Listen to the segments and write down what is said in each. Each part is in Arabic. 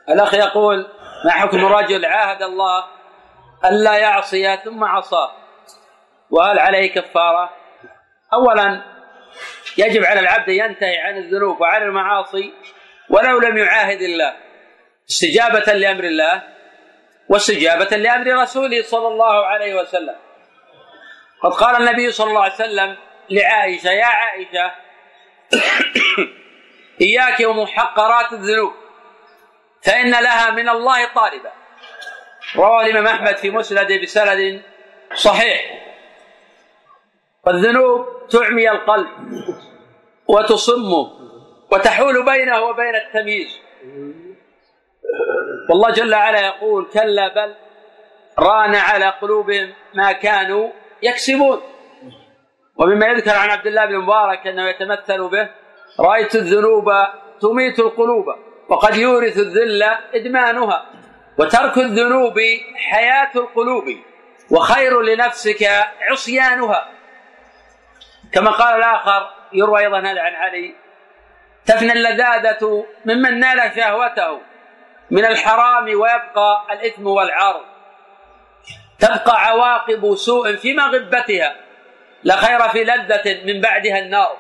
الأخ يقول: ما حكم رجل عاهد الله ألا يعصي ثم عصاه، وهل عليه كفارة؟ أولا يجب على العبد ينتهي عن الذنوب وعن المعاصي ولو لم يعاهد الله، استجابة لأمر الله واستجابة لأمر رسوله صلى الله عليه وسلم. قد قال النبي صلى الله عليه وسلم لعائشة: يا عائشة إياك ومحقرات الذنوب فإن لها من الله طالبا. رواه الإمام أحمد في مسنده بسند صحيح. والذنوب تعمي القلب وتصمه وتحول بينه وبين التمييز، والله جل وعلا يقول: كلا بل ران على قلوبهم ما كانوا يكسبون. ومما يذكر عن عبد الله بن مبارك أنه يتمثل به: رأيت الذنوب تميت القلوب وقد يورث الذل إدمانها، وترك الذنوب حياة القلوب وخير لنفسك عصيانها. كما قال الآخر يروى أيضا هذا عن علي: تفنى اللذاذة ممن نال شهوته من الحرام ويبقى الإثم والعار، تبقى عواقب سوء في مغبتها، لا خير في لذة من بعدها النار.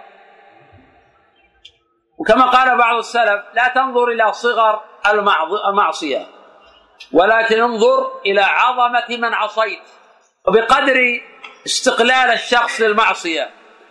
وكما قال بعض السلف: لا تنظر إلى صغر المعصية ولكن انظر إلى عظمة من عصيت. وبقدر استقلال الشخص للمعصية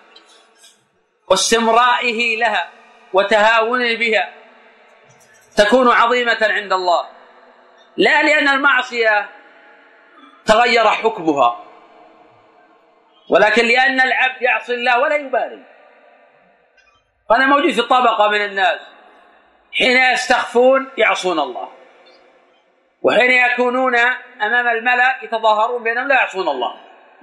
واستمرائه لها وتهاونه بها تكون عظيمة عند الله، لا لأن المعصية تغير حكمها، ولكن لأن العبد يعصي الله ولا يبالي. وأنا موجود في طبقة من الناس حين يستخفون يعصون الله، وحين يكونون أمام الملأ يتظاهرون بأنهم لا يعصون الله.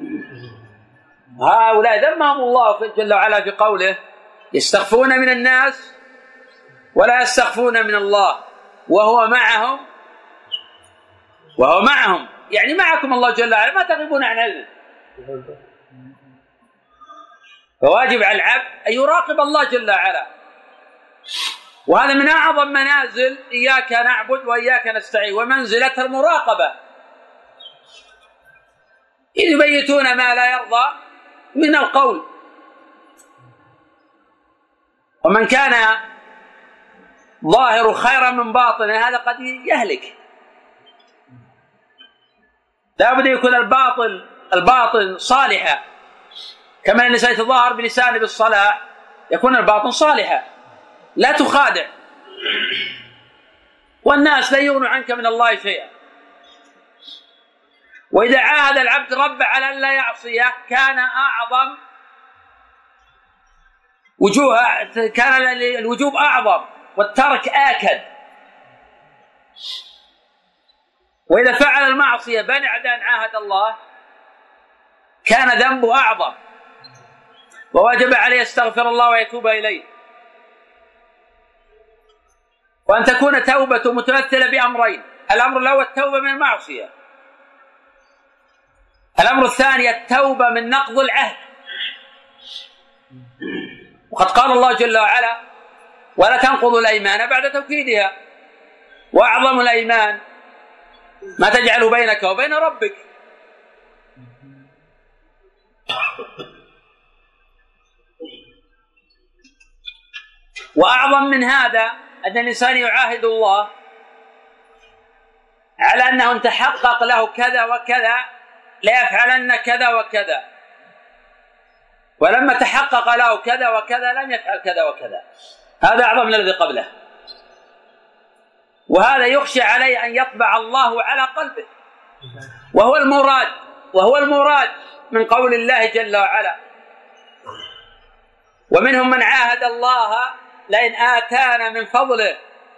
هؤلاء ذمهم الله جل وعلا في قوله: يستخفون من الناس ولا يستخفون من الله وهو معهم، يعني معكم الله جل وعلا، ما تغيبون عن علمه. فواجب على العبد أن يراقب الله جل وعلا، وهذا من أعظم منازل إياك نعبد وإياك نستعين، ومنزلة المراقبة. إذ يبيتون ما لا يرضى من القول، ومن كان ظاهر خيرا من باطن هذا قد يهلك. لا بد يكون الباطن صالحا، كما أن الإنسان يتظاهر بلسانه بالصلاح يكون الباطن صالحا، لا تخادع، والناس لا يغنوا عنك من الله شيئا. وإذا عاهد العبد رب على أن لا يعصيه كان الوجوب أعظم والترك آكد. وإذا فعل المعصية بعد أن عاهد الله كان ذنبه أعظم، وواجب عليه يستغفر الله ويتوب إليه، وأن تكون توبته متمثلة بأمرين: الأمر الأول التوبة من المعصية، الأمر الثاني التوبة من نقض العهد. وقد قال الله جل وعلا: ولا تنقضوا الأيمان بعد توكيدها، وأعظم الأيمان ما تجعل بينك وبين ربك. وأعظم من هذا أن الإنسان يعاهد الله على أنه إن تحقق له كذا وكذا لا يفعلن كذا وكذا، ولما تحقق له كذا وكذا لم يفعل كذا وكذا. هذا أعظم من الذي قبله، وهذا يخشى عليه أن يطبع الله على قلبه، وهو المراد من قول الله جل وعلا: ومنهم من عاهد الله لئن آتانا من فضله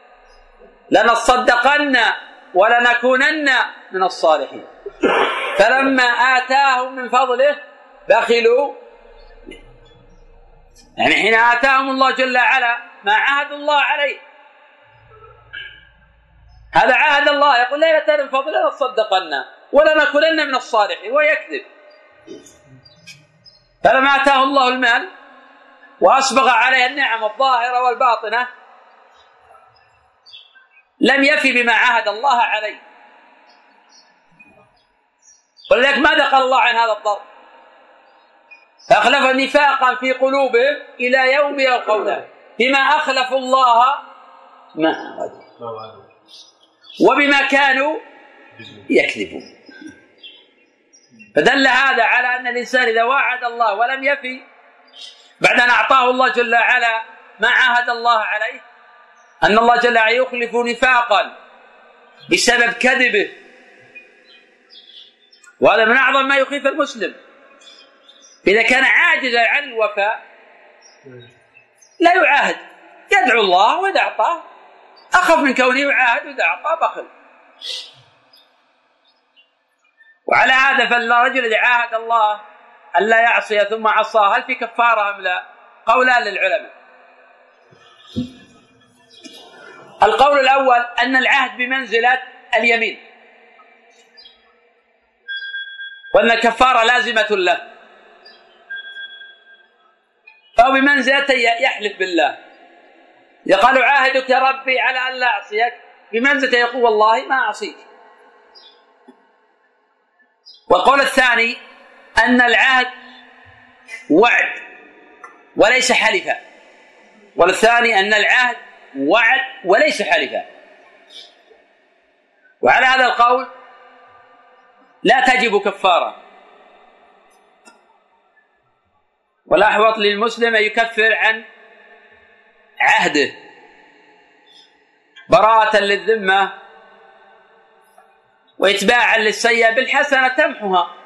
لنصدقن ولنكونن من الصالحين، فلما آتاهم من فضله بخلوا. يعني حين آتاهم الله جل وعلا ما عاهد الله عليه، هذا عاهد الله يقول لا آتانا من فضله لنصدقن ولنكونن من الصالحين، ويكذب. فلما آتاه الله المال وأسبغ عليه النعم الظاهرة والباطنة لم يفي بما عاهد الله عليه. ولذلك ماذا قال الله عن هذا الضرب؟ فأخلف نفاقا في قلوبهم إلى يوم يلقونه بما أخلفوا الله ما أرادوا وبما كانوا يكذبون. فدل هذا على أن الإنسان إذا وعد الله ولم يفي بعد أن أعطاه الله جل وعلا ما عاهد الله عليه، أن الله جل وعلا يخلف نفاقا بسبب كذبه، وهذا من أعظم ما يخيف المسلم. إذا كان عاجزا عن الوفاء لا يعاهد، يدعو الله وإذا أعطاه أخف من كونه يعاهد وإذا أعطاه بخل. وعلى هذا فالرجل إذا عاهد الله أن لا يعصي ثم عصاه هل في كفارة أم لا؟ قولان للعلماء. القول الأول أن العهد بمنزلة اليمين، وأن الكفارة لازمة له، أو بمنزلة يحلف بالله، يقال عاهدك يا ربي على أن لا أعصيك، بمنزلة يقول والله ما أعصيك. والقول الثاني أن العهد وعد وليس حلفا، والثاني أن العهد وعد وليس حلفا. وعلى هذا القول لا تجب كفارة، والأحوط للمسلم أن يكفر عن عهده براءة للذمة وإتباعا للسيئة بالحسنة تمحها.